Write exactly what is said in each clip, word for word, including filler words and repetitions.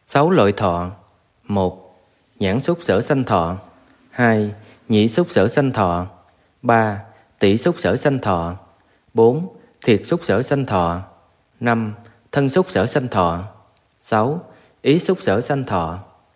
Sáu loại thọ. Một. Nhãn xúc sở sanh thọ. Hai. Nhĩ xúc sở sanh thọ. Ba. Tỷ xúc sở sanh thọ. Bốn. Thiệt xúc sở sanh thọ. Năm. Thân xúc sở sanh thọ. Sáu. Ý xúc sở sanh thọ.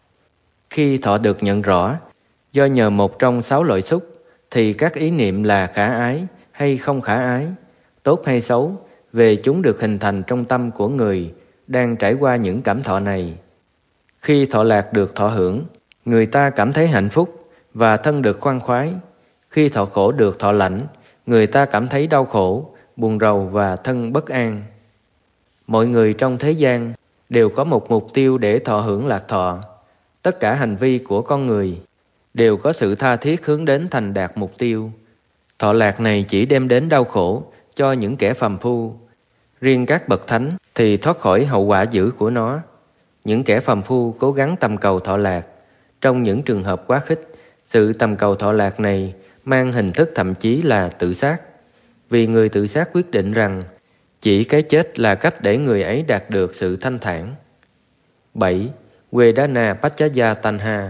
Khi thọ được nhận rõ, do nhờ một trong sáu loại xúc, thì các ý niệm là khả ái hay không khả ái, tốt hay xấu, về chúng được hình thành trong tâm của người đang trải qua những cảm thọ này. Khi thọ lạc được thọ hưởng, người ta cảm thấy hạnh phúc và thân được khoan khoái. Khi thọ khổ được thọ lãnh, người ta cảm thấy đau khổ, buồn rầu và thân bất an. Mọi người trong thế gian đều có một mục tiêu để thọ hưởng lạc thọ. Tất cả hành vi của con người đều có sự tha thiết hướng đến thành đạt mục tiêu. Thọ lạc này chỉ đem đến đau khổ cho những kẻ phàm phu. Riêng các bậc thánh thì thoát khỏi hậu quả dữ của nó. Những kẻ phàm phu cố gắng tầm cầu thọ lạc. Trong những trường hợp quá khích, sự tầm cầu thọ lạc này mang hình thức thậm chí là tự sát. Vì người tự sát quyết định rằng chỉ cái chết là cách để người ấy đạt được sự thanh thản. Bảy. Vedana Paccaya Tanha.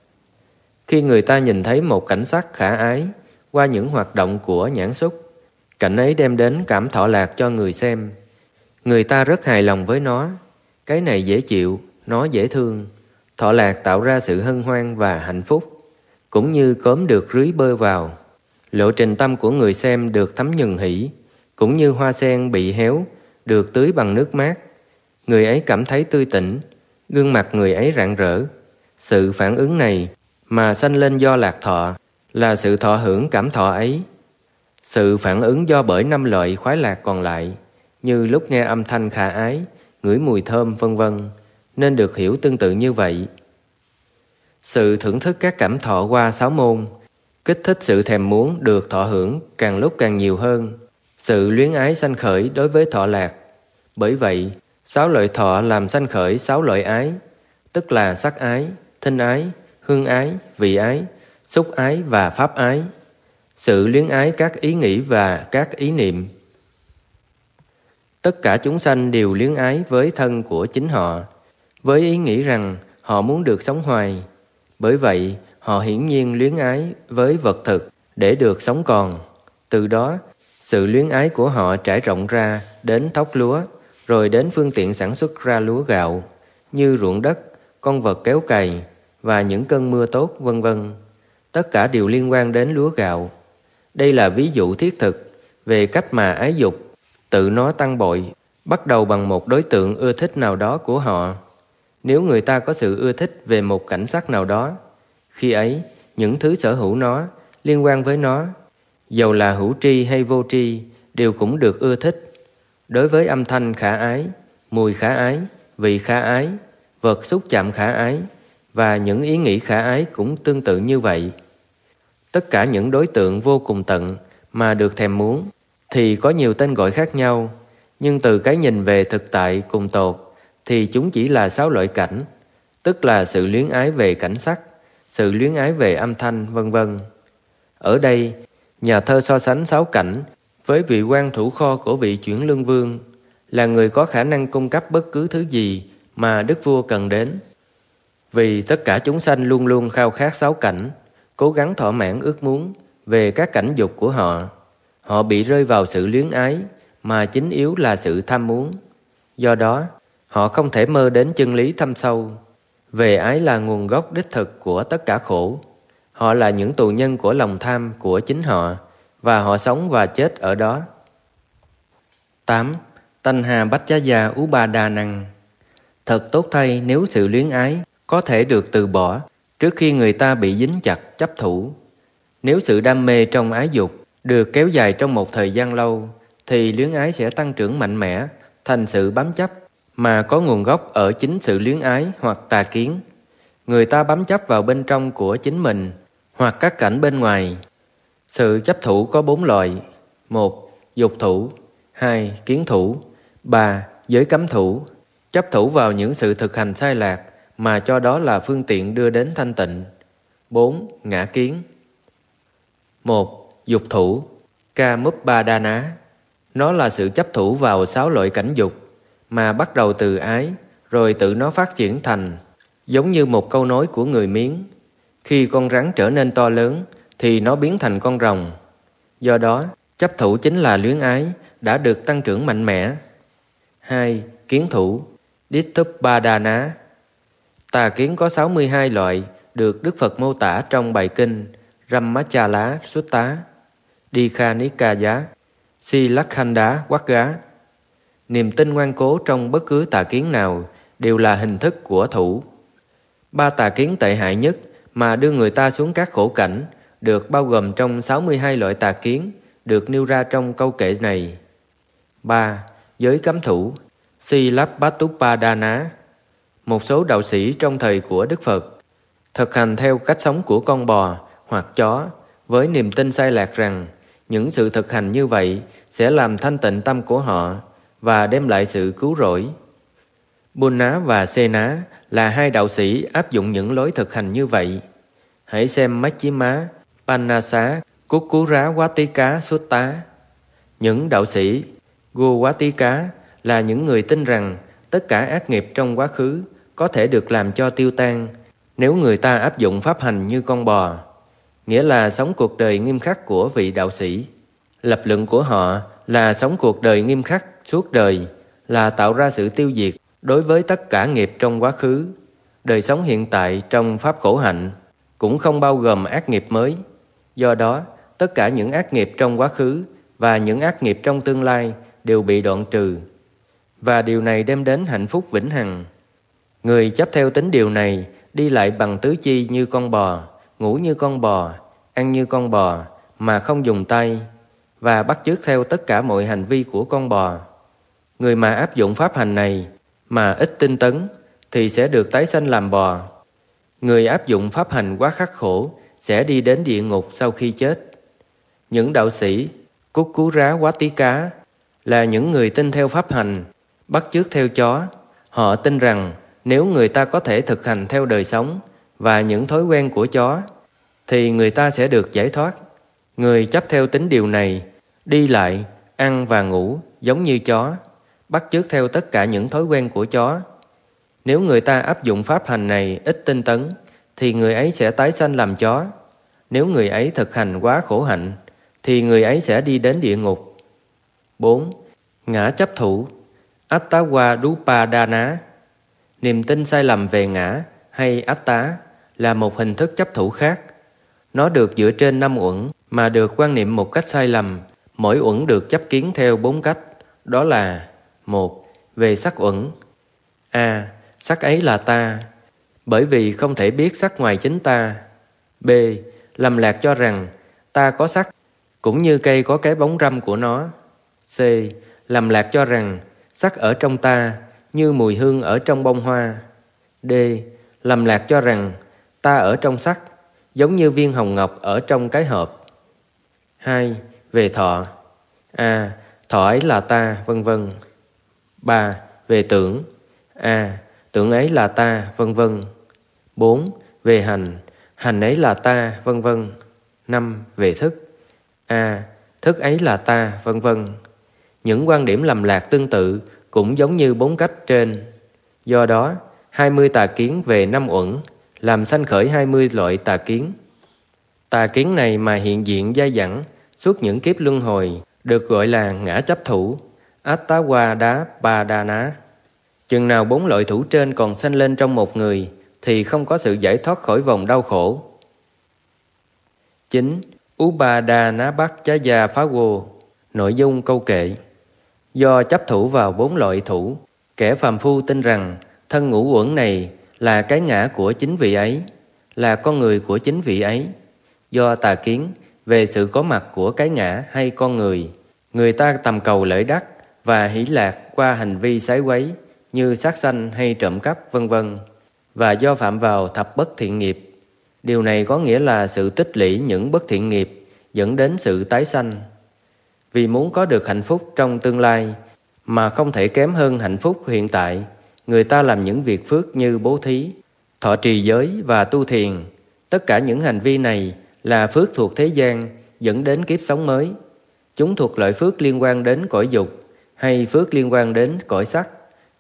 Khi người ta nhìn thấy một cảnh sắc khả ái qua những hoạt động của nhãn xúc, cảnh ấy đem đến cảm thọ lạc cho người xem. Người ta rất hài lòng với nó. Cái này dễ chịu, nó dễ thương. Thọ lạc tạo ra sự hân hoan và hạnh phúc, cũng như cốm được rưới bơ vào. Lộ trình tâm của người xem được thấm nhuần hỷ, cũng như hoa sen bị héo được tưới bằng nước mát. Người ấy cảm thấy tươi tỉnh, gương mặt người ấy rạng rỡ. Sự phản ứng này mà sanh lên do lạc thọ là sự thọ hưởng cảm thọ ấy. Sự phản ứng do bởi năm loại khoái lạc còn lại, như lúc nghe âm thanh khả ái, ngửi mùi thơm vân vân, nên được hiểu tương tự như vậy. Sự thưởng thức các cảm thọ qua sáu môn kích thích sự thèm muốn được thọ hưởng càng lúc càng nhiều hơn. Sự luyến ái sanh khởi đối với thọ lạc. Bởi vậy, sáu loại thọ làm sanh khởi sáu loại ái, tức là sắc ái, thinh ái, hương ái, vị ái, xúc ái và pháp ái. Sự luyến ái các ý nghĩ và các ý niệm. Tất cả chúng sanh đều luyến ái với thân của chính họ, với ý nghĩ rằng họ muốn được sống hoài. Bởi vậy, họ hiển nhiên luyến ái với vật thực để được sống còn. Từ đó, sự luyến ái của họ trải rộng ra đến thóc lúa, rồi đến phương tiện sản xuất ra lúa gạo, như ruộng đất, con vật kéo cày và những cơn mưa tốt vân vân. Tất cả đều liên quan đến lúa gạo. Đây là ví dụ thiết thực về cách mà ái dục tự nó tăng bội, bắt đầu bằng một đối tượng ưa thích nào đó của họ. Nếu người ta có sự ưa thích về một cảnh sắc nào đó, khi ấy những thứ sở hữu nó, liên quan với nó, dầu là hữu tri hay vô tri, đều cũng được ưa thích. Đối với âm thanh khả ái, mùi khả ái, vị khả ái, vật xúc chạm khả ái và những ý nghĩ khả ái cũng tương tự như vậy. Tất cả những đối tượng vô cùng tận mà được thèm muốn thì có nhiều tên gọi khác nhau, nhưng từ cái nhìn về thực tại cùng tột thì chúng chỉ là sáu loại cảnh, tức là sự luyến ái về cảnh sắc, sự luyến ái về âm thanh vân vân. Ở đây, nhà thơ so sánh sáu cảnh với vị quan thủ kho của vị chuyển lương vương, là người có khả năng cung cấp bất cứ thứ gì mà đức vua cần đến. Vì tất cả chúng sanh luôn luôn khao khát sáu cảnh, cố gắng thỏa mãn ước muốn về các cảnh dục của họ. Họ bị rơi vào sự luyến ái mà chính yếu là sự tham muốn. Do đó, họ không thể mơ đến chân lý thâm sâu về ái là nguồn gốc đích thực của tất cả khổ. Họ là những tù nhân của lòng tham của chính họ, và họ sống và chết ở đó. Tám. Tanha Paccaya Upadanang. Thật tốt thay nếu sự luyến ái có thể được từ bỏ trước khi người ta bị dính chặt chấp thủ. Nếu sự đam mê trong ái dục được kéo dài trong một thời gian lâu, thì luyến ái sẽ tăng trưởng mạnh mẽ thành sự bám chấp mà có nguồn gốc ở chính sự luyến ái hoặc tà kiến. Người ta bám chấp vào bên trong của chính mình hoặc các cảnh bên ngoài. Sự chấp thủ có bốn loại: một. Dục thủ. Hai. Kiến thủ. Ba. Giới cấm thủ. Chấp thủ vào những sự thực hành sai lạc mà cho đó là phương tiện đưa đến thanh tịnh. Bốn. Ngã kiến. Một. Dục thủ. Kamupadana. Nó là sự chấp thủ vào sáu loại cảnh dục mà bắt đầu từ ái, rồi tự nó phát triển thành, giống như một câu nói của người Miến. Khi con rắn trở nên to lớn thì nó biến thành con rồng. Do đó, chấp thủ chính là luyến ái đã được tăng trưởng mạnh mẽ. Hai. Kiến thủ Ditthuppadana. Tà kiến có sáu mươi hai loại được Đức Phật mô tả trong bài kinh Ramachala Sutta, Dikha Nikaya, Silakhanda Vagga. Niềm tin ngoan cố trong bất cứ tà kiến nào đều là hình thức của thủ. Ba tà kiến tệ hại nhất mà đưa người ta xuống các khổ cảnh được bao gồm trong sáu mươi hai loại tà kiến được nêu ra trong câu kệ này. Ba. Giới cấm thủ Silabbatupadana. Một số đạo sĩ trong thời của Đức Phật thực hành theo cách sống của con bò hoặc chó với niềm tin sai lạc rằng những sự thực hành như vậy sẽ làm thanh tịnh tâm của họ và đem lại sự cứu rỗi. Bunna và Sena là hai đạo sĩ áp dụng những lối thực hành như vậy. Hãy xem Majjhima Pannasa Kukkurawatika Sutta. Những đạo sĩ Gowatika là những người tin rằng tất cả ác nghiệp trong quá khứ có thể được làm cho tiêu tan nếu người ta áp dụng pháp hành như con bò, nghĩa là sống cuộc đời nghiêm khắc của vị đạo sĩ. Lập luận của họ là sống cuộc đời nghiêm khắc suốt đời là tạo ra sự tiêu diệt đối với tất cả nghiệp trong quá khứ. Đời sống hiện tại trong pháp khổ hạnh cũng không bao gồm ác nghiệp mới. Do đó, tất cả những ác nghiệp trong quá khứ và những ác nghiệp trong tương lai đều bị đoạn trừ, và điều này đem đến hạnh phúc vĩnh hằng. Người chấp theo tín điều này đi lại bằng tứ chi như con bò, ngủ như con bò, ăn như con bò mà không dùng tay, và bắt chước theo tất cả mọi hành vi của con bò. Người mà áp dụng pháp hành này mà ít tinh tấn thì sẽ được tái sanh làm bò. Người áp dụng pháp hành quá khắc khổ sẽ đi đến địa ngục sau khi chết. Những đạo sĩ Kukkurawatika là những người tin theo pháp hành, bắt chước theo chó. Họ tin rằng nếu người ta có thể thực hành theo đời sống và những thói quen của chó thì người ta sẽ được giải thoát. Người chấp theo tín điều này đi lại, ăn và ngủ giống như chó, bắt chước theo tất cả những thói quen của chó. Nếu người ta áp dụng pháp hành này ít tinh tấn thì người ấy sẽ tái sanh làm chó. Nếu người ấy thực hành quá khổ hạnh thì người ấy sẽ đi đến địa ngục. Bốn. Ngã chấp thủ Attawadupadana. Niềm tin sai lầm về ngã hay Atta là một hình thức chấp thủ khác. Nó được dựa trên năm uẩn mà được quan niệm một cách sai lầm. Mỗi uẩn được chấp kiến theo bốn cách. Đó là: một. Về sắc uẩn. A. Sắc ấy là ta, bởi vì không thể biết sắc ngoài chính ta. B. Lầm lạc cho rằng ta có sắc, cũng như cây có cái bóng râm của nó. C. Lầm lạc cho rằng sắc ở trong ta, như mùi hương ở trong bông hoa. D. Lầm lạc cho rằng ta ở trong sắc, giống như viên hồng ngọc ở trong cái hộp. Hai. Về thọ. A. Thọ ấy là ta, vân vân. Ba. Về tưởng. A. Tưởng ấy là ta, vân vân. Bốn. Về hành. Hành ấy là ta, vân vân. Năm. Về thức. A. Thức ấy là ta, vân vân. Những quan điểm lầm lạc tương tự cũng giống như bốn cách trên. Do đó, hai mươi tà kiến về năm uẩn làm sanh khởi hai mươi loại tà kiến. Tà kiến này mà hiện diện dai dẳng suốt những kiếp luân hồi được gọi là ngã chấp thủ Attawadupadana. Chừng nào bốn loại thủ trên còn sanh lên trong một người thì không có sự giải thoát khỏi vòng đau khổ. Chín. Upadanabhacchaya Pháo. Nội dung câu kệ: do chấp thủ vào bốn loại thủ, kẻ phàm phu tin rằng thân ngũ uẩn này là cái ngã của chính vị ấy, là con người của chính vị ấy. Do tà kiến về sự có mặt của cái ngã hay con người, người ta tầm cầu lợi đắc và hỷ lạc qua hành vi sái quấy như sát sanh hay trộm cắp vân vân, và do phạm vào thập bất thiện nghiệp. Điều này có nghĩa là sự tích lũy những bất thiện nghiệp dẫn đến sự tái sanh. Vì muốn có được hạnh phúc trong tương lai mà không thể kém hơn hạnh phúc hiện tại, người ta làm những việc phước như bố thí, thọ trì giới và tu thiền. Tất cả những hành vi này là phước thuộc thế gian dẫn đến kiếp sống mới. Chúng thuộc loại phước liên quan đến cõi dục hay phước liên quan đến cõi sắc,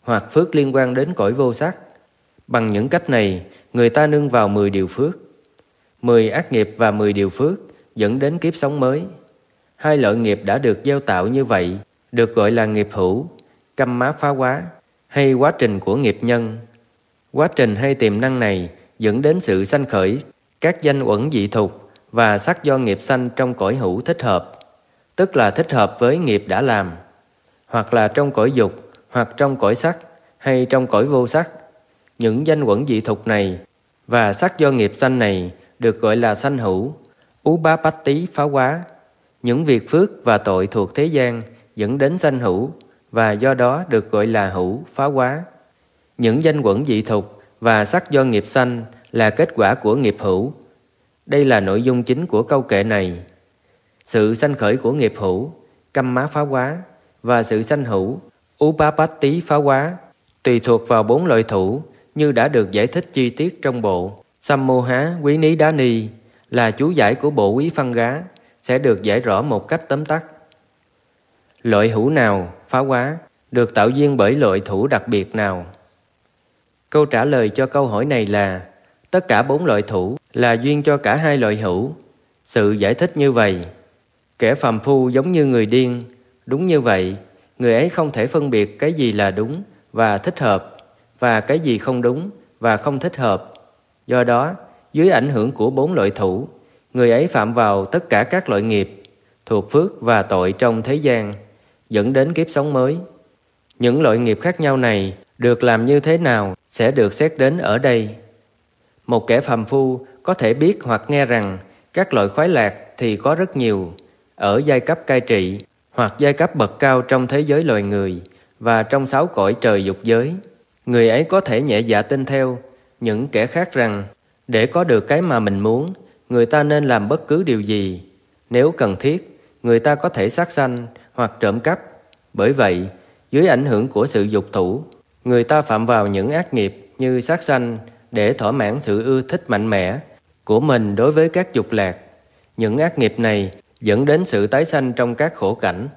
hoặc phước liên quan đến cõi vô sắc. Bằng những cách này, người ta nương vào mười điều phước. Mười ác nghiệp và mười điều phước dẫn đến kiếp sống mới. Hai loại nghiệp đã được gieo tạo như vậy được gọi là nghiệp hữu, kamma phá hóa, hay quá trình của nghiệp nhân. Quá trình hay tiềm năng này dẫn đến sự sanh khởi các danh uẩn dị thục và sắc do nghiệp sanh trong cõi hữu thích hợp, tức là thích hợp với nghiệp đã làm, hoặc là trong cõi dục, hoặc trong cõi sắc, hay trong cõi vô sắc. Những danh uẩn dị thục này và sắc do nghiệp sanh này được gọi là sanh hữu, upapatti phá hóa. Những việc phước và tội thuộc thế gian dẫn đến sanh hữu và do đó được gọi là hữu phá hóa. Những danh uẩn dị thục và sắc do nghiệp sanh là kết quả của nghiệp hữu. Đây là nội dung chính của câu kệ này. Sự sanh khởi của nghiệp hữu, kamma phá hóa, và sự sanh hữu, upapatti phá hóa, tùy thuộc vào bốn loại thủ như đã được giải thích chi tiết trong bộ Sammoha Quý Ní Đá Ni, là chú giải của bộ Quý Phân Gá, sẽ được giải rõ một cách tóm tắt. Loại hữu nào phá hóa được tạo duyên bởi loại thủ đặc biệt nào? Câu trả lời cho câu hỏi này là tất cả bốn loại thủ là duyên cho cả hai loại hữu. Sự giải thích như vậy: kẻ phàm phu giống như người điên. Đúng như vậy, người ấy không thể phân biệt cái gì là đúng và thích hợp và cái gì không đúng và không thích hợp. Do đó, dưới ảnh hưởng của bốn loại thủ, người ấy phạm vào tất cả các loại nghiệp thuộc phước và tội trong thế gian, dẫn đến kiếp sống mới. Những loại nghiệp khác nhau này được làm như thế nào sẽ được xét đến ở đây. Một kẻ phàm phu có thể biết hoặc nghe rằng các loại khoái lạc thì có rất nhiều ở giai cấp cai trị hoặc giai cấp bậc cao trong thế giới loài người và trong sáu cõi trời dục giới. Người ấy có thể nhẹ dạ tin theo những kẻ khác rằng để có được cái mà mình muốn, người ta nên làm bất cứ điều gì. Nếu cần thiết, người ta có thể sát sanh hoặc trộm cắp. Bởi vậy, dưới ảnh hưởng của sự dục thủ, người ta phạm vào những ác nghiệp như sát sanh để thỏa mãn sự ưa thích mạnh mẽ của mình đối với các dục lạc. Những ác nghiệp này dẫn đến sự tái sanh trong các khổ cảnh.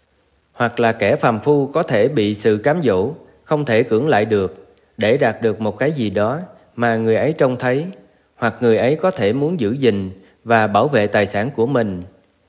Hoặc là kẻ phàm phu có thể bị sự cám dỗ, không thể cưỡng lại được, để đạt được một cái gì đó mà người ấy trông thấy, hoặc người ấy có thể muốn giữ gìn và bảo vệ tài sản của mình.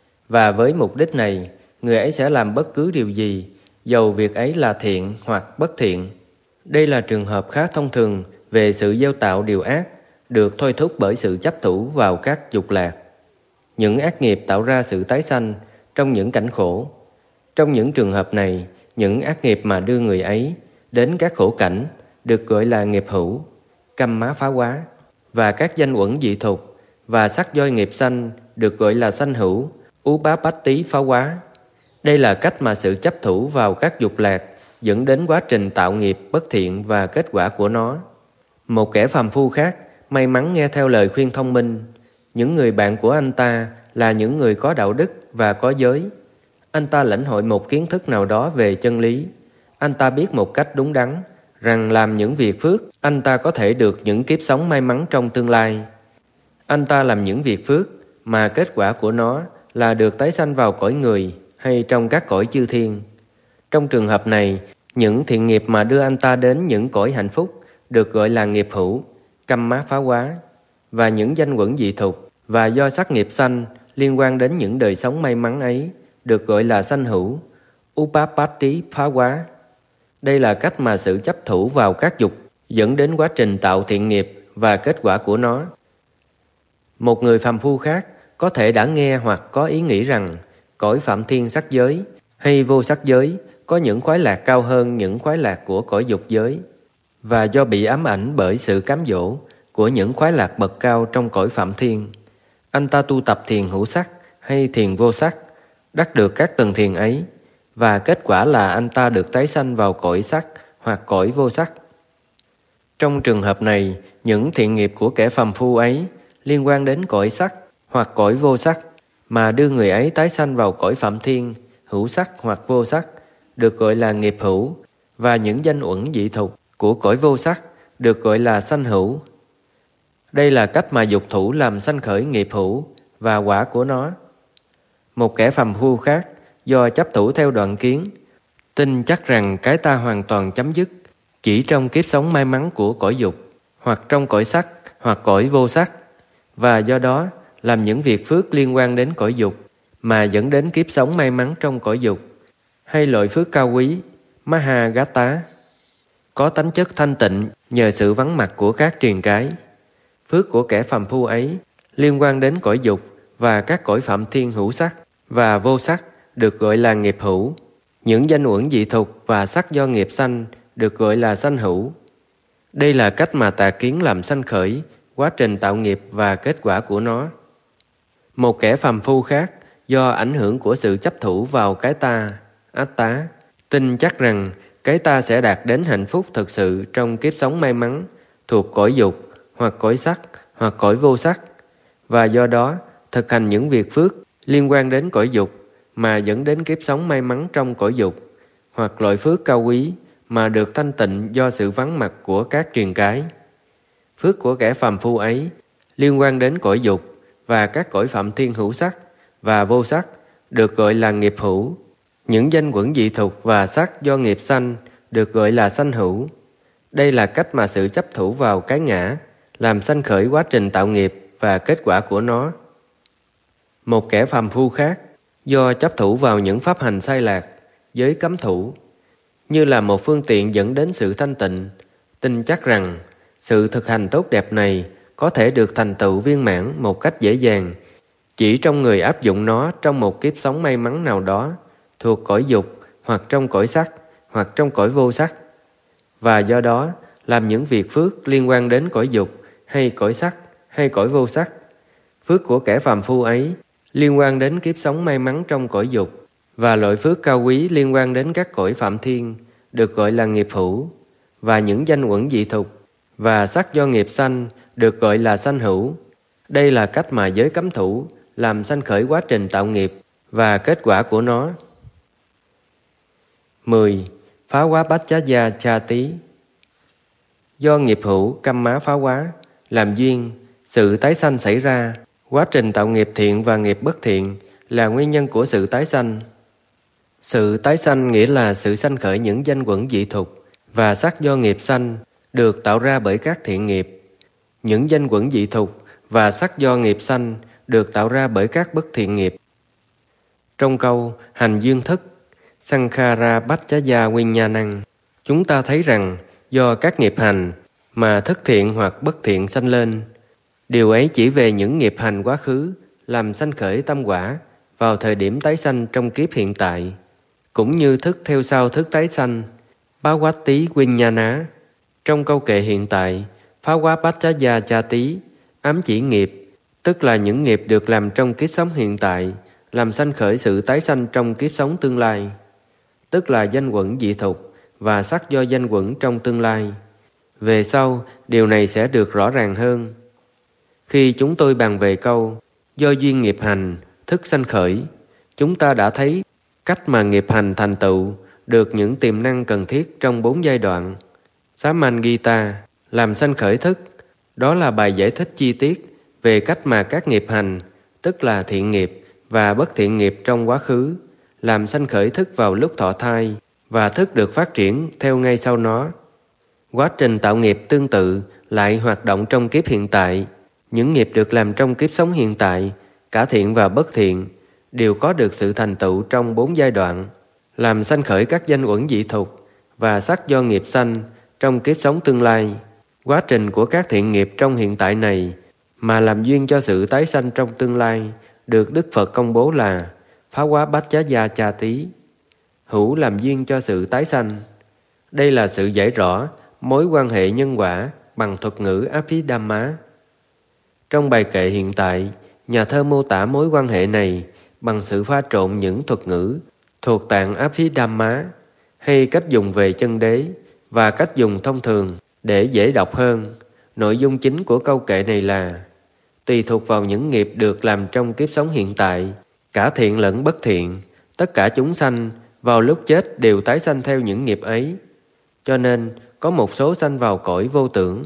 Và với mục đích này, người ấy sẽ làm bất cứ điều gì, dầu việc ấy là thiện hoặc bất thiện. Đây là trường hợp khá thông thường về sự gieo tạo điều ác, được thôi thúc bởi sự chấp thủ vào các dục lạc. Những ác nghiệp tạo ra sự tái sanh trong những cảnh khổ. Trong những trường hợp này, những ác nghiệp mà đưa người ấy đến các khổ cảnh được gọi là nghiệp hữu, kamma phá hóa, và các danh uẩn dị thục và sắc do nghiệp sanh được gọi là sanh hữu, upapatti phá hóa. Đây là cách mà sự chấp thủ vào các dục lạc dẫn đến quá trình tạo nghiệp bất thiện và kết quả của nó. Một kẻ phàm phu khác may mắn nghe theo lời khuyên thông minh. Những người bạn của anh ta là những người có đạo đức và có giới. Anh ta lãnh hội một kiến thức nào đó về chân lý. Anh ta biết một cách đúng đắn rằng làm những việc phước, anh ta có thể được những kiếp sống may mắn trong tương lai. Anh ta làm những việc phước mà kết quả của nó là được tái sanh vào cõi người hay trong các cõi chư thiên. Trong trường hợp này, những thiện nghiệp mà đưa anh ta đến những cõi hạnh phúc được gọi là nghiệp hữu, kamma phá hóa, và những danh uẩn dị thục và do sắc nghiệp sanh liên quan đến những đời sống may mắn ấy được gọi là sanh hữu, upapatti phá hóa. Đây là cách mà sự chấp thủ vào các dục dẫn đến quá trình tạo thiện nghiệp và kết quả của nó. Một người phàm phu khác có thể đã nghe hoặc có ý nghĩ rằng cõi phạm thiên sắc giới hay vô sắc giới có những khoái lạc cao hơn những khoái lạc của cõi dục giới, và do bị ám ảnh bởi sự cám dỗ của những khoái lạc bậc cao trong cõi phạm thiên, anh ta tu tập thiền hữu sắc hay thiền vô sắc, đắc được các tầng thiền ấy, và kết quả là anh ta được tái sanh vào cõi sắc hoặc cõi vô sắc. Trong trường hợp này, những thiện nghiệp của kẻ phàm phu ấy liên quan đến cõi sắc hoặc cõi vô sắc mà đưa người ấy tái sanh vào cõi phạm thiên, hữu sắc hoặc vô sắc được gọi là nghiệp hữu, và những danh uẩn dị thục của cõi vô sắc được gọi là sanh hữu. Đây là cách mà dục thủ làm sanh khởi nghiệp hữu và quả của nó. Một kẻ phàm phu khác do chấp thủ theo đoạn kiến, tin chắc rằng cái ta hoàn toàn chấm dứt chỉ trong kiếp sống may mắn của cõi dục, hoặc trong cõi sắc, hoặc cõi vô sắc, và do đó làm những việc phước liên quan đến cõi dục mà dẫn đến kiếp sống may mắn trong cõi dục, hay loại phước cao quý Mahagata, có tánh chất thanh tịnh nhờ sự vắng mặt của các triền cái. Phước của kẻ phàm phu ấy liên quan đến cõi dục và các cõi phạm thiên hữu sắc và vô sắc được gọi là nghiệp hữu. Những danh uẩn dị thục và sắc do nghiệp sanh được gọi là sanh hữu. Đây là cách mà tà kiến làm sanh khởi quá trình tạo nghiệp và kết quả của nó. Một kẻ phàm phu khác, do ảnh hưởng của sự chấp thủ vào cái ta, át tá, tin chắc rằng cái ta sẽ đạt đến hạnh phúc thực sự trong kiếp sống may mắn thuộc cõi dục, hoặc cõi sắc, hoặc cõi vô sắc, và do đó thực hành những việc phước liên quan đến cõi dục mà dẫn đến kiếp sống may mắn trong cõi dục, hoặc loại phước cao quý mà được thanh tịnh do sự vắng mặt của các triền cái. Phước của kẻ phàm phu ấy liên quan đến cõi dục và các cõi phạm thiên hữu sắc và vô sắc được gọi là nghiệp hữu. Những danh quẩn dị thục và sắc do nghiệp sanh được gọi là sanh hữu. Đây là cách mà sự chấp thủ vào cái ngã làm sanh khởi quá trình tạo nghiệp và kết quả của nó. Một kẻ phàm phu khác, do chấp thủ vào những pháp hành sai lạc, giới cấm thủ, như là một phương tiện dẫn đến sự thanh tịnh, tin chắc rằng sự thực hành tốt đẹp này có thể được thành tựu viên mãn một cách dễ dàng chỉ trong người áp dụng nó trong một kiếp sống may mắn nào đó thuộc cõi dục, hoặc trong cõi sắc, hoặc trong cõi vô sắc, và do đó làm những việc phước liên quan đến cõi dục, hay cõi sắc, hay cõi vô sắc. Phước của kẻ phàm phu ấy liên quan đến kiếp sống may mắn trong cõi dục, và loại phước cao quý liên quan đến các cõi phạm thiên được gọi là nghiệp hữu, và những danh uẩn dị thục và sắc do nghiệp sanh được gọi là sanh hữu. Đây là cách mà giới cấm thủ làm sanh khởi quá trình tạo nghiệp và kết quả của nó. mười. Phá hóa bát chá gia cha tí. Do nghiệp hữu căm má phá hóa làm duyên, sự tái sanh xảy ra. Quá trình tạo nghiệp thiện và nghiệp bất thiện là nguyên nhân của sự tái sanh. Sự tái sanh nghĩa là sự sanh khởi những danh quẩn dị thục và sắc do nghiệp sanh được tạo ra bởi các thiện nghiệp. Những danh quẩn dị thục và sắc do nghiệp sanh được tạo ra bởi các bất thiện nghiệp. Trong câu hành duyên thức Sankhara Bhattacaya Vinyanang, chúng ta thấy rằng do các nghiệp hành mà thức thiện hoặc bất thiện sanh lên. Điều ấy chỉ về những nghiệp hành quá khứ làm sanh khởi tâm quả vào thời điểm tái sanh trong kiếp hiện tại, cũng như thức theo sau thức tái sanh Bhavati Vinyana. Trong câu kệ hiện tại, phá hóa Bhattacaya cha tí ám chỉ nghiệp, tức là những nghiệp được làm trong kiếp sống hiện tại, làm sanh khởi sự tái sanh trong kiếp sống tương lai, tức là danh quẩn dị thục và sắc do danh quẩn trong tương lai. Về sau, điều này sẽ được rõ ràng hơn. Khi chúng tôi bàn về câu do duyên nghiệp hành, thức sanh khởi, chúng ta đã thấy cách mà nghiệp hành thành tựu được những tiềm năng cần thiết trong bốn giai đoạn. Samangita làm sanh khởi thức, đó là bài giải thích chi tiết về cách mà các nghiệp hành, tức là thiện nghiệp và bất thiện nghiệp trong quá khứ, làm sanh khởi thức vào lúc thọ thai và thức được phát triển theo ngay sau nó. Quá trình tạo nghiệp tương tự lại hoạt động trong kiếp hiện tại. Những nghiệp được làm trong kiếp sống hiện tại, cả thiện và bất thiện, đều có được sự thành tựu trong bốn giai đoạn, làm sanh khởi các danh uẩn dị thục và sắc do nghiệp sanh trong kiếp sống tương lai. Quá trình của các thiện nghiệp trong hiện tại này mà làm duyên cho sự tái sanh trong tương lai được Đức Phật công bố là phá hóa bát chá gia cha tí, hữu làm duyên cho sự tái sanh. Đây là sự giải rõ mối quan hệ nhân quả bằng thuật ngữ Abhidhamma. Trong bài kệ hiện tại, nhà thơ mô tả mối quan hệ này bằng sự pha trộn những thuật ngữ thuộc tạng Abhidhamma, hay cách dùng về chân đế và cách dùng thông thường để dễ đọc hơn. Nội dung chính của câu kệ này là tùy thuộc vào những nghiệp được làm trong kiếp sống hiện tại, cả thiện lẫn bất thiện, tất cả chúng sanh vào lúc chết đều tái sanh theo những nghiệp ấy. Cho nên có một số sanh vào cõi vô tưởng,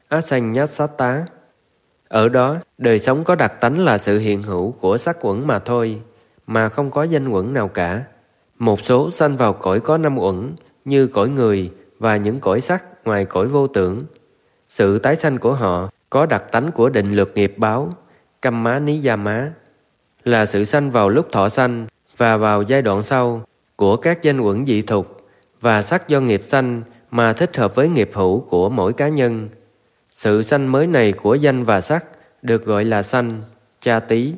Asanyasata. Ở đó, đời sống có đặc tánh là sự hiện hữu của sắc uẩn mà thôi, mà không có danh uẩn nào cả. Một số sanh vào cõi có năm uẩn, như cõi người, và những cõi sắc ngoài cõi vô tưởng. Sự tái sanh của họ có đặc tánh của định luật nghiệp báo, kamma niyama, là sự sanh vào lúc thọ sanh và vào giai đoạn sau của các danh uẩn dị thục, và sắc do nghiệp sanh mà thích hợp với nghiệp hữu của mỗi cá nhân. Sự sanh mới này của danh và sắc được gọi là sanh, cha tí.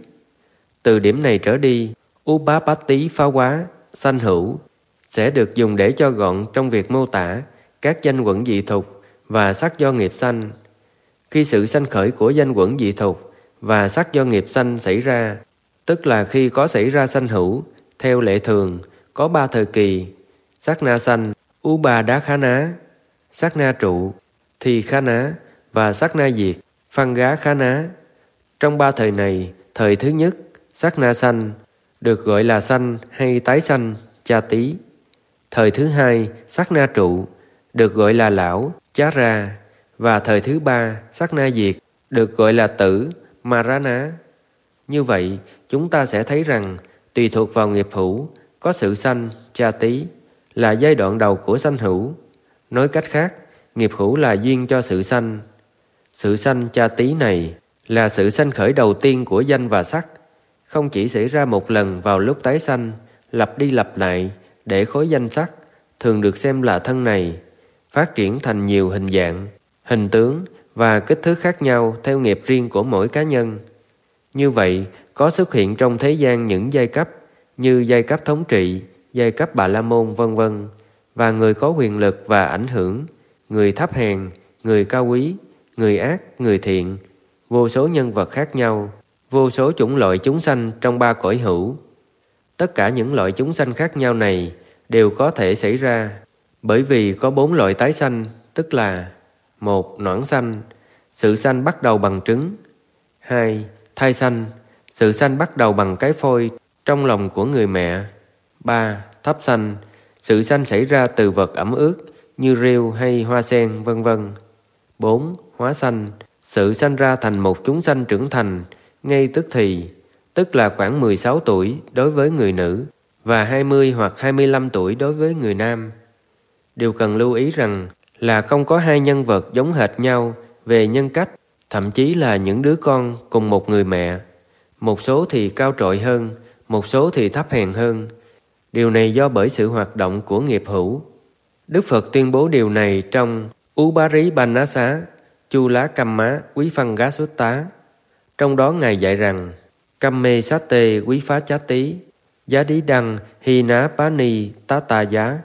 Từ điểm này trở đi, upapatti phá hóa, sanh hữu, sẽ được dùng để cho gọn trong việc mô tả các danh uẩn dị thục và sắc do nghiệp sanh. Khi sự sanh khởi của danh uẩn dị thục và sắc do nghiệp sanh xảy ra, tức là khi có xảy ra sanh hữu, theo lệ thường, có ba thời kỳ: sát na sanh, upadakkhana, sát na trụ, thi khana và sát na diệt, phân gá khana. Trong ba thời này, thời thứ nhất, sát na sanh, được gọi là sanh hay tái sanh, cha tí. Thời thứ hai, sát na trụ, được gọi là lão, chá ra. Và thời thứ ba, sát na diệt, được gọi là tử, marana. Như vậy, chúng ta sẽ thấy rằng, tùy thuộc vào nghiệp hữu, có sự sanh, cha tí, là giai đoạn đầu của sanh hữu. Nói cách khác, nghiệp hữu là duyên cho sự sanh. Sự sanh cha tí này là sự sanh khởi đầu tiên của danh và sắc, không chỉ xảy ra một lần vào lúc tái sanh, lặp đi lặp lại để khối danh sắc, thường được xem là thân này, phát triển thành nhiều hình dạng, hình tướng và kích thước khác nhau theo nghiệp riêng của mỗi cá nhân. Như vậy, có xuất hiện trong thế gian những giai cấp như giai cấp thống trị, giai cấp Bà La Môn vân vân, và người có quyền lực và ảnh hưởng, người thấp hèn, người cao quý, người ác, người thiện, vô số nhân vật khác nhau, vô số chủng loại chúng sanh trong ba cõi hữu. Tất cả những loại chúng sanh khác nhau này đều có thể xảy ra, bởi vì có bốn loại tái sanh, tức là: một. Noãn sanh, sự sanh bắt đầu bằng trứng. Hai. Thai sanh, sự sanh bắt đầu bằng cái phôi trong lòng của người mẹ. Ba. Thấp sanh, sự sanh xảy ra từ vật ẩm ướt như rêu hay hoa sen vân vân. Bốn. Hóa sanh, sự sanh ra thành một chúng sanh trưởng thành ngay tức thì, tức là khoảng mười sáu tuổi đối với người nữ và hai mươi hoặc hai mươi lăm tuổi đối với người nam. Điều cần lưu ý rằng là không có hai nhân vật giống hệt nhau về nhân cách, thậm chí là những đứa con cùng một người mẹ. Một số thì cao trội hơn, một số thì thấp hèn hơn. Điều này do bởi sự hoạt động của nghiệp hữu. Đức Phật tuyên bố điều này trong Uparibannasa Chula Kamma Vipanga Sutta. Trong đó Ngài dạy rằng: Kamme Sate Vipachati Giá Đí Đăng Hina Pani Tata Giá.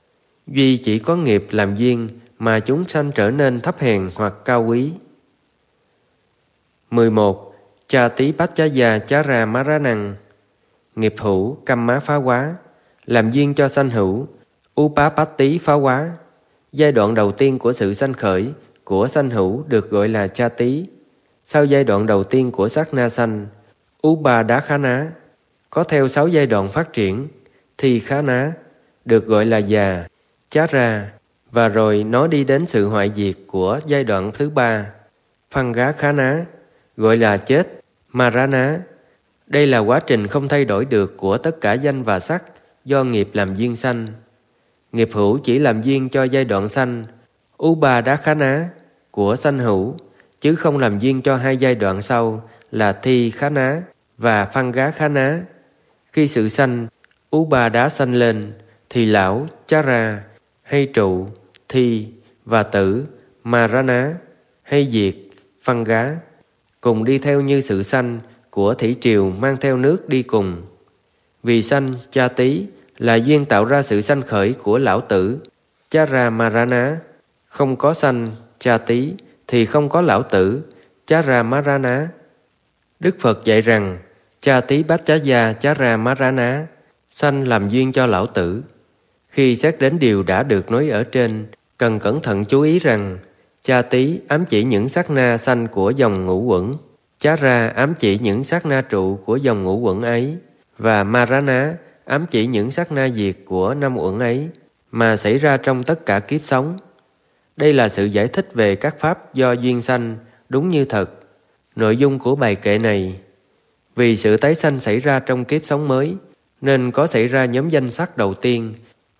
Duy chỉ có nghiệp làm duyên mà chúng sanh trở nên thấp hèn hoặc cao quý. mười một. Cha tí Pachaya Chara Maranang. Nghiệp hữu Kamma phá hóa, làm duyên cho sanh hữu Upapatti phá hóa. Giai đoạn đầu tiên của sự sanh khởi của sanh hữu được gọi là cha tí. Sau giai đoạn đầu tiên của sát na sanh, Upadakkhana, có theo sáu giai đoạn phát triển, thì khá ná, được gọi là già, chát ra, và rồi nó đi đến sự hoại diệt của giai đoạn thứ ba, phăng gá khá ná, gọi là chết, marana. Đây là quá trình không thay đổi được của tất cả danh và sắc do nghiệp làm duyên sanh. Nghiệp hữu chỉ làm duyên cho giai đoạn sanh, Upadakkhana, của sanh hữu, chứ không làm duyên cho hai giai đoạn sau là thi khá ná và phăng gá khá ná. Khi sự sanh, Upadá sanh lên, thì lão, chara, hay trụ, thi và tử, marana, hay diệt, phăng gá, cùng đi theo như sự sanh của thủy triều mang theo nước đi cùng. Vì sanh, cha tí, là duyên tạo ra sự sanh khởi của lão tử, chara marana. Không có sanh, cha tí, thì không có lão tử, chara marana. Đức Phật dạy rằng, cha tí bachaya chara marana, sanh làm duyên cho lão tử. Khi xét đến điều đã được nói ở trên, cần cẩn thận chú ý rằng, cha tí ám chỉ những sát na sanh của dòng ngũ uẩn, chara ám chỉ những sát na trụ của dòng ngũ uẩn ấy, và marana ám chỉ những sát na diệt của năm uẩn ấy, mà xảy ra trong tất cả kiếp sống. Đây là sự giải thích về các pháp do duyên sanh, đúng như thật. Nội dung của bài kệ này: vì sự tái sanh xảy ra trong kiếp sống mới, nên có xảy ra nhóm danh sắc đầu tiên,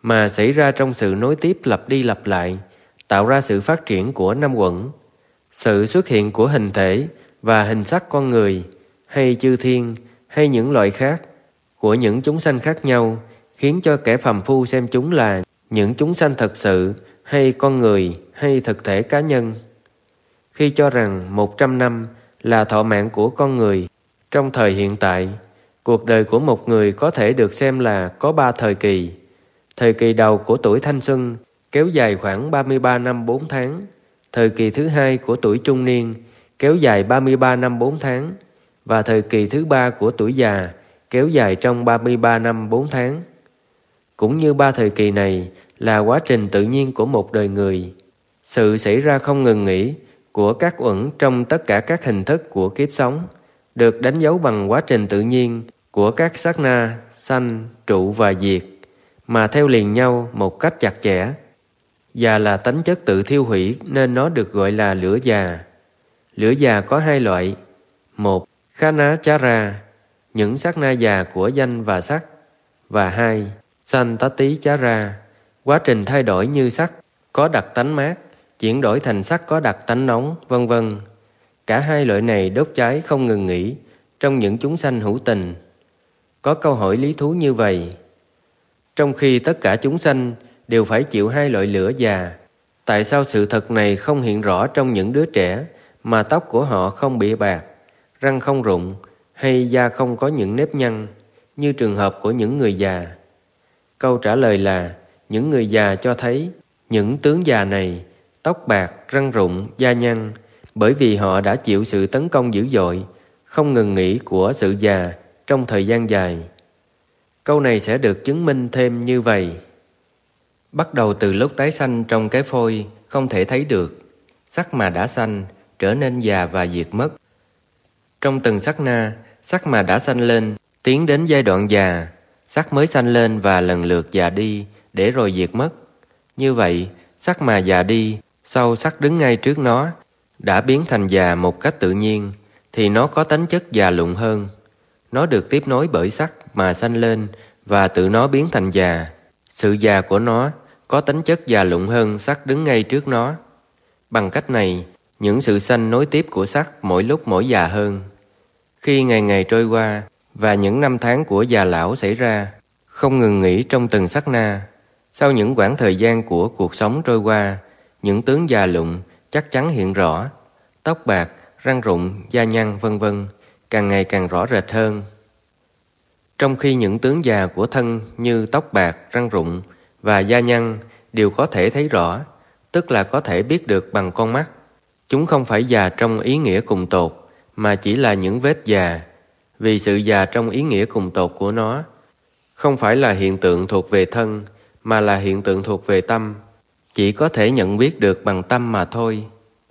mà xảy ra trong sự nối tiếp lặp đi lặp lại, tạo ra sự phát triển của năm uẩn. Sự xuất hiện của hình thể và hình sắc con người, hay chư thiên, hay những loại khác, của những chúng sanh khác nhau, khiến cho kẻ phàm phu xem chúng là những chúng sanh thật sự, hay con người, hay thực thể cá nhân. Khi cho rằng một trăm năm là thọ mạng của con người, trong thời hiện tại, cuộc đời của một người có thể được xem là có ba thời kỳ. Thời kỳ đầu của tuổi thanh xuân kéo dài khoảng ba mươi ba năm bốn tháng. Thời kỳ thứ hai của tuổi trung niên kéo dài ba mươi ba năm bốn tháng. Và thời kỳ thứ ba của tuổi già kéo dài trong ba mươi ba năm bốn tháng. Cũng như ba thời kỳ này là quá trình tự nhiên của một đời người. Sự xảy ra không ngừng nghỉ của các uẩn trong tất cả các hình thức của kiếp sống được đánh dấu bằng quá trình tự nhiên của các sát na sanh, trụ và diệt, mà theo liền nhau một cách chặt chẽ. Già là tánh chất tự thiêu hủy nên nó được gọi là lửa già. Lửa già có hai loại. Một, Khana Chara, những sát na già của danh và sắc. Và hai, Santati Chara, quá trình thay đổi như sắc có đặc tánh mát, chuyển đổi thành sắc có đặc tánh nóng, vân vân. Cả hai loại này đốt cháy không ngừng nghỉ trong những chúng sanh hữu tình. Có câu hỏi lý thú như vậy: trong khi tất cả chúng sanh đều phải chịu hai loại lửa già, tại sao sự thật này không hiện rõ trong những đứa trẻ mà tóc của họ không bị bạc, răng không rụng hay da không có những nếp nhăn như trường hợp của những người già? Câu trả lời là những người già cho thấy những tướng già này, tóc bạc, răng rụng, da nhăn, bởi vì họ đã chịu sự tấn công dữ dội, không ngừng nghỉ của sự già trong thời gian dài. Câu này sẽ được chứng minh thêm như vậy. Bắt đầu từ lúc tái sanh trong cái phôi không thể thấy được, sắc mà đã sanh trở nên già và diệt mất. Trong từng sát na, sắc mà đã sanh lên tiến đến giai đoạn già, sắc mới sanh lên và lần lượt già đi để rồi diệt mất. Như vậy, sắc mà già đi, sau sắc đứng ngay trước nó, đã biến thành già một cách tự nhiên, thì nó có tánh chất già lụng hơn. Nó được tiếp nối bởi sắc mà sanh lên và tự nó biến thành già. Sự già của nó có tính chất già lụng hơn sắc đứng ngay trước nó. Bằng cách này, những sự sanh nối tiếp của sắc mỗi lúc mỗi già hơn. Khi ngày ngày trôi qua và những năm tháng của già lão xảy ra, không ngừng nghỉ trong từng sát na, sau những quãng thời gian của cuộc sống trôi qua, những tướng già lụng chắc chắn hiện rõ, tóc bạc, răng rụng, da nhăn vân vân càng ngày càng rõ rệt hơn. Trong khi những tướng già của thân như tóc bạc, răng rụng và da nhăn đều có thể thấy rõ, tức là có thể biết được bằng con mắt. Chúng không phải già trong ý nghĩa cùng tột, mà chỉ là những vết già, vì sự già trong ý nghĩa cùng tột của nó không phải là hiện tượng thuộc về thân, mà là hiện tượng thuộc về tâm, chỉ có thể nhận biết được bằng tâm mà thôi.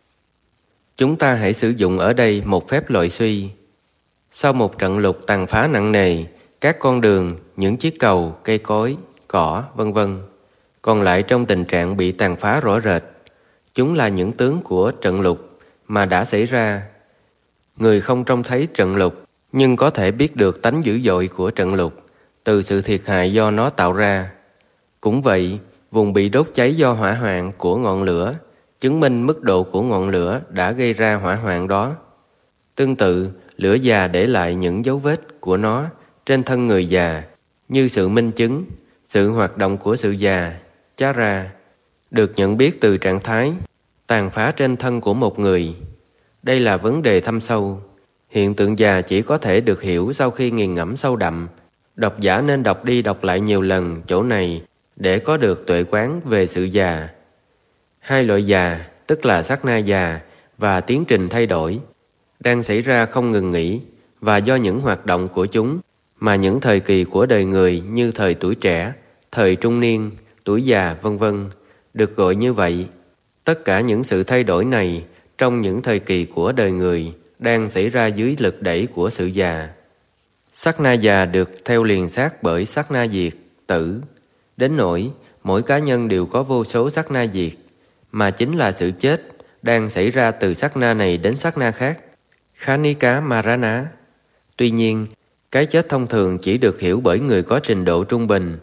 Chúng ta hãy sử dụng ở đây một phép loại suy. Sau một trận lụt tàn phá nặng nề, các con đường, những chiếc cầu, cây cối, cỏ, vân vân còn lại trong tình trạng bị tàn phá rõ rệt. Chúng là những tướng của trận lụt mà đã xảy ra. Người không trông thấy trận lụt, nhưng có thể biết được tánh dữ dội của trận lụt từ sự thiệt hại do nó tạo ra. Cũng vậy, vùng bị đốt cháy do hỏa hoạn của ngọn lửa chứng minh mức độ của ngọn lửa đã gây ra hỏa hoạn đó. Tương tự, lửa già để lại những dấu vết của nó trên thân người già, như sự minh chứng, sự hoạt động của sự già, chara, được nhận biết từ trạng thái tàn phá trên thân của một người. Đây là vấn đề thâm sâu. Hiện tượng già chỉ có thể được hiểu sau khi nghiền ngẫm sâu đậm. Độc giả nên đọc đi đọc lại nhiều lần chỗ này để có được tuệ quán về sự già. Hai loại già, tức là sát na già và tiến trình thay đổi, đang xảy ra không ngừng nghỉ, và do những hoạt động của chúng mà những thời kỳ của đời người như thời tuổi trẻ, thời trung niên, tuổi già vân vân được gọi như vậy. Tất cả những sự thay đổi này trong những thời kỳ của đời người đang xảy ra dưới lực đẩy của sự già. Sát na già được theo liền sát bởi sát na diệt, tử, đến nỗi mỗi cá nhân đều có vô số sát na diệt, mà chính là sự chết đang xảy ra từ sát na này đến sát na khác, Khanika Marana. Tuy nhiên, cái chết thông thường chỉ được hiểu bởi người có trình độ trung bình,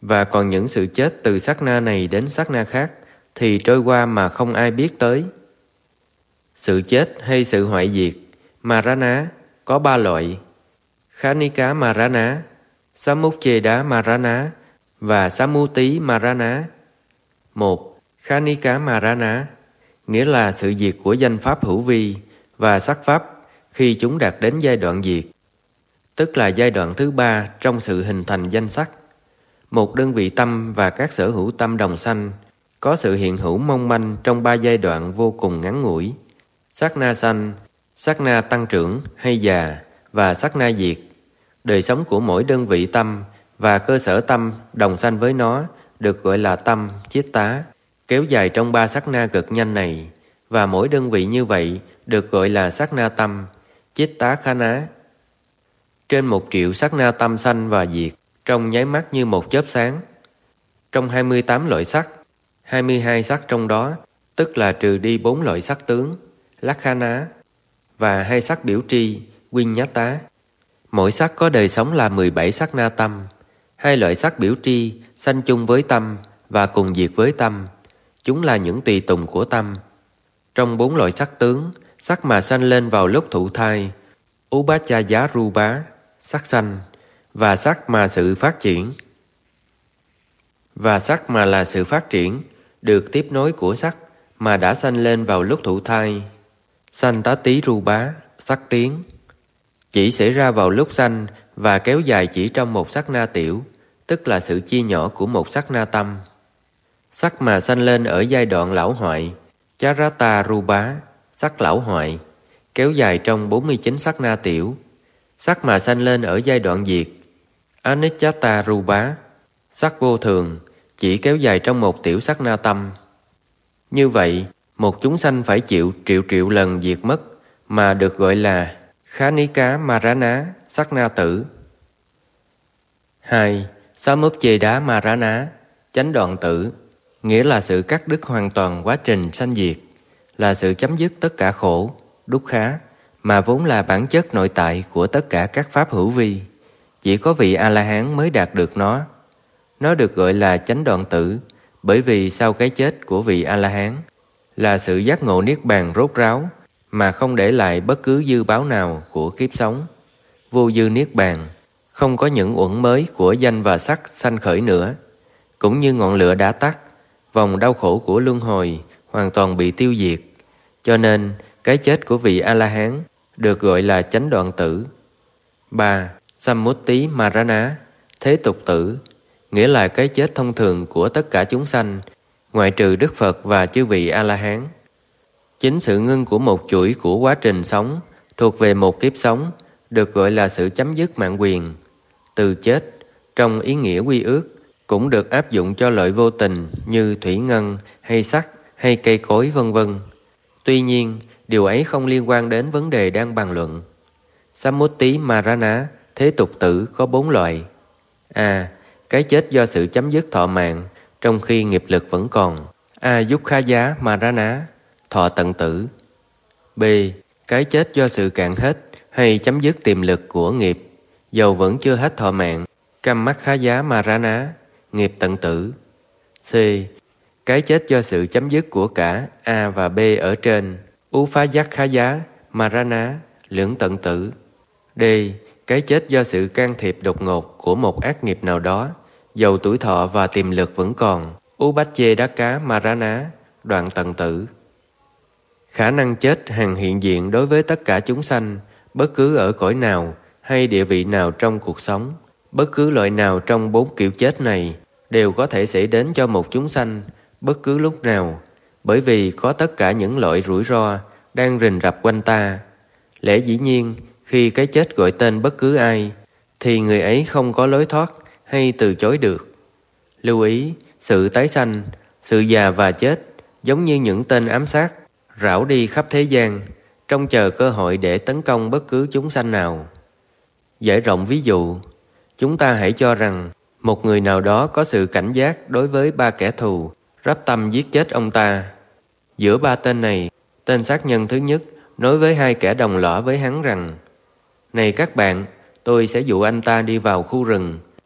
Và còn những sự chết từ sát na này đến sát na khác thì trôi qua mà không ai biết tới. Sự chết hay sự hoại diệt Marana có ba loại: Khanika Marana, Samucceda Marana và Sammuti Marana. Một. Khanika Marana nghĩa là sự diệt của danh pháp hữu vi và sắc pháp khi chúng đạt đến giai đoạn diệt, tức là giai đoạn thứ ba trong sự hình thành danh sắc. Một đơn vị tâm và các sở hữu tâm đồng sanh có sự hiện hữu mong manh trong ba giai đoạn vô cùng ngắn ngủi: sát na sanh, sát na tăng trưởng hay già và sát na diệt. Đời sống của mỗi đơn vị tâm và cơ sở tâm đồng sanh với nó được gọi là tâm, chiết tá, kéo dài trong ba sát na cực nhanh này, và mỗi đơn vị như vậy được gọi là sát na tâm, chiết tá khá ná. Trên một triệu sát na tâm sanh và diệt trong nháy mắt như một chớp sáng. Trong hai mươi tám loại sắc, hai mươi hai sắc trong đó, tức là trừ đi bốn loại sắc tướng, Lakkhana, và hai sắc biểu tri, Viññata. Mỗi sắc có đời sống là mười bảy sát na tâm. Hai loại sắc biểu tri sanh chung với tâm và cùng diệt với tâm. Chúng là những tùy tùng của tâm. Trong bốn loại sắc tướng, sắc mà sanh lên vào lúc thụ thai, Upachaya Rupa, sắc sanh, và sắc mà sự phát triển, và sắc mà là sự phát triển, được tiếp nối của sắc mà đã sanh lên vào lúc thụ thai, Santati Rupa, sắc tiến, chỉ xảy ra vào lúc sanh và kéo dài chỉ trong một sát na tiểu, tức là sự chia nhỏ của một sát na tâm. Sắc mà sanh lên ở giai đoạn lão hoại, Charata Rupa, sắc lão hoại, kéo dài trong bốn mươi chín sát na tiểu. Sắc mà sanh lên ở giai đoạn diệt, Aniccatta Rupa, sắc vô thường, chỉ kéo dài trong một tiểu sát na tâm. Như vậy, một chúng sanh phải chịu triệu triệu lần diệt mất mà được gọi là Khanika Marana, sắc na tử. Hai. Samucceda Marana, chánh đoạn tử, nghĩa là sự cắt đứt hoàn toàn quá trình sanh diệt, là sự chấm dứt tất cả khổ, dukkha, mà vốn là bản chất nội tại của tất cả các pháp hữu vi. Chỉ có vị A-la-hán mới đạt được nó. Nó được gọi là chánh đoạn tử, bởi vì sau cái chết của vị A-la-hán là sự giác ngộ niết bàn rốt ráo, mà không để lại bất cứ dư báo nào của kiếp sống. Vô dư niết bàn, không có những uẩn mới của danh và sắc sanh khởi nữa. Cũng như ngọn lửa đã tắt, vòng đau khổ của luân hồi hoàn toàn bị tiêu diệt. Cho nên, cái chết của vị A-la-hán được gọi là chánh đoạn tử. Ba. Sammuti Marana, thế tục tử, nghĩa là cái chết thông thường của tất cả chúng sanh, ngoại trừ Đức Phật và chư vị A-la-hán. Chính sự ngưng của một chuỗi của quá trình sống thuộc về một kiếp sống được gọi là sự chấm dứt mạng quyền. Từ chết, trong ý nghĩa quy ước, cũng được áp dụng cho lợi vô tình như thủy ngân hay sắt hay cây cối vân vân. Tuy nhiên, điều ấy không liên quan đến vấn đề đang bàn luận. Sammuti Marana, thế tục tử có bốn loại. A. Cái chết do sự chấm dứt thọ mạng trong khi nghiệp lực vẫn còn. Ayukkhaya Marana, thọ tận tử. B. Cái chết do sự cạn hết hay chấm dứt tiềm lực của nghiệp, dầu vẫn chưa hết thọ mạng. Kammakhaya Marana, nghiệp tận tử. C. Cái chết do sự chấm dứt của cả A và B ở trên. Upayakhaya Marana, lưỡng tận tử. D. Cái chết do sự can thiệp đột ngột của một ác nghiệp nào đó, dầu tuổi thọ và tiềm lực vẫn còn. Upachedaka Marana, đoạn tận tử. Khả năng chết hằng hiện diện đối với tất cả chúng sanh, bất cứ ở cõi nào hay địa vị nào trong cuộc sống. Bất cứ loại nào trong bốn kiểu chết này đều có thể xảy đến cho một chúng sanh bất cứ lúc nào, bởi vì có tất cả những loại rủi ro đang rình rập quanh ta. Lẽ dĩ nhiên, khi cái chết gọi tên bất cứ ai, thì người ấy không có lối thoát hay từ chối được. Lưu ý, sự tái sanh, sự già và chết giống như những tên ám sát rảo đi khắp thế gian, trông chờ cơ hội để tấn công bất cứ chúng sanh nào. Giải rộng ví dụ, chúng ta hãy cho rằng một người nào đó có sự cảnh giác đối với ba kẻ thù, rắp tâm giết chết ông ta. Giữa ba tên này, tên sát nhân thứ nhất nói với hai kẻ đồng lõa với hắn rằng: "Này các bạn, tôi sẽ dụ anh ta đi vào khu rừng,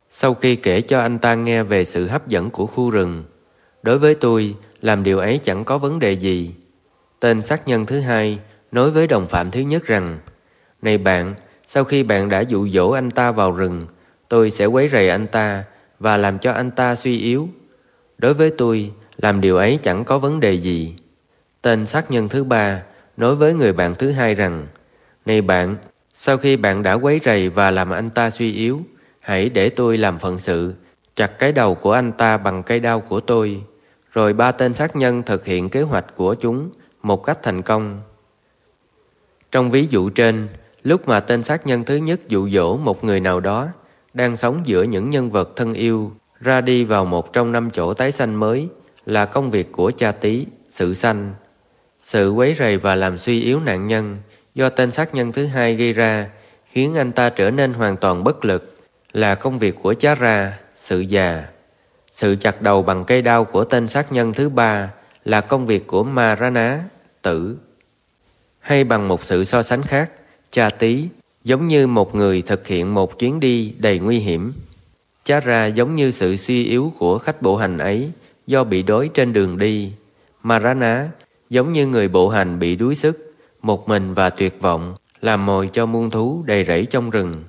Sau khi kể cho anh ta nghe về sự hấp dẫn của khu rừng, đối với tôi, làm điều ấy chẳng có vấn đề gì. Tên sát nhân thứ hai nói với đồng phạm thứ nhất rằng: Này bạn, sau khi bạn đã dụ dỗ anh ta vào rừng, tôi sẽ quấy rầy anh ta và làm cho anh ta suy yếu. Đối với tôi, làm điều ấy chẳng có vấn đề gì. Tên sát nhân thứ ba nói với người bạn thứ hai rằng: Này bạn, sau khi bạn đã quấy rầy và làm anh ta suy yếu, hãy để tôi làm phận sự, chặt cái đầu của anh ta bằng cây đao của tôi. Rồi ba tên sát nhân thực hiện kế hoạch của chúng một cách thành công. Trong ví dụ trên, lúc mà tên sát nhân thứ nhất dụ dỗ một người nào đó đang sống giữa những nhân vật thân yêu ra đi vào một trong năm chỗ tái sanh mới là công việc của cha tí, sự sanh. Sự quấy rầy và làm suy yếu nạn nhân do tên sát nhân thứ hai gây ra khiến anh ta trở nên hoàn toàn bất lực là công việc của chá ra, sự già. Sự chặt đầu bằng cây đao của tên sát nhân thứ ba là công việc của ma rá ná, tử. Hay bằng một sự so sánh khác, cha tí giống như một người thực hiện một chuyến đi đầy nguy hiểm. Chá ra giống như sự suy yếu của khách bộ hành ấy do bị đói trên đường đi. Ma rá ná giống như người bộ hành bị đuối sức, một mình và tuyệt vọng, làm mồi cho muôn thú đầy rẫy trong rừng.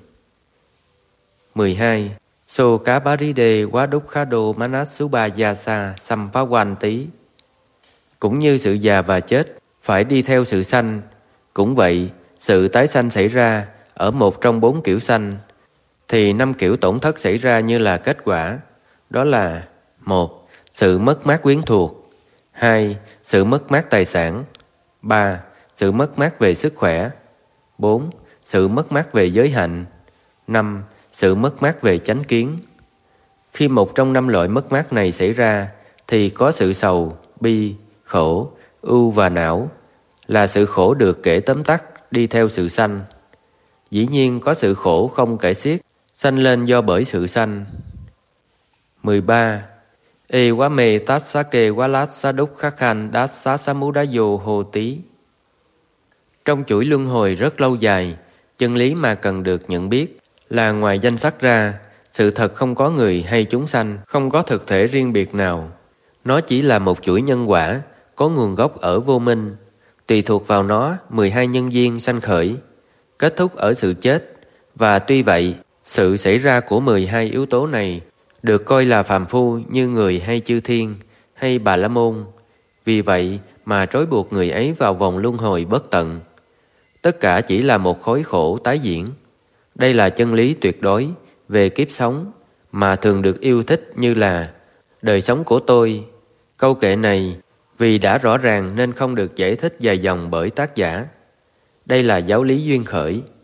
mười hai. So cá bá rí đê quá đúc khá đô manát sú ba gia sa xăm phá quan tí. Cũng như sự già và chết phải đi theo sự sanh, cũng vậy, sự tái sanh xảy ra ở một trong bốn kiểu sanh, thì năm kiểu tổn thất xảy ra như là kết quả. Đó là: một. Sự mất mát quyến thuộc. Hai. Sự mất mát tài sản. Ba. Sự mất mát về sức khỏe. Bốn. Sự mất mát về giới hạnh. Năm. Sự mất mát về chánh kiến. Khi một trong năm loại mất mát này xảy ra, thì có sự sầu, bi, khổ, ưu và não, là sự khổ được kể tóm tắt đi theo sự sanh. Dĩ nhiên có sự khổ không kể xiết, sanh lên do bởi sự sanh. mười ba. E quá mê tát xá kê quá lát xá đúc khắc khanh đát xá xá mú đá vô hồ tí. Trong chuỗi luân hồi rất lâu dài, chân lý mà cần được nhận biết là ngoài danh sắc ra, sự thật không có người hay chúng sanh, không có thực thể riêng biệt nào. Nó chỉ là một chuỗi nhân quả, có nguồn gốc ở vô minh, tùy thuộc vào nó mười hai nhân duyên sanh khởi, kết thúc ở sự chết. Và tuy vậy, sự xảy ra của mười hai yếu tố này được coi là phàm phu như người hay chư thiên hay Bà La Môn. Vì vậy mà trói buộc người ấy vào vòng luân hồi bất tận. Tất cả chỉ là một khối khổ tái diễn. Đây là chân lý tuyệt đối về kiếp sống mà thường được yêu thích như là đời sống của tôi. Câu kệ này vì đã rõ ràng nên không được giải thích dài dòng bởi tác giả. Đây là giáo lý duyên khởi.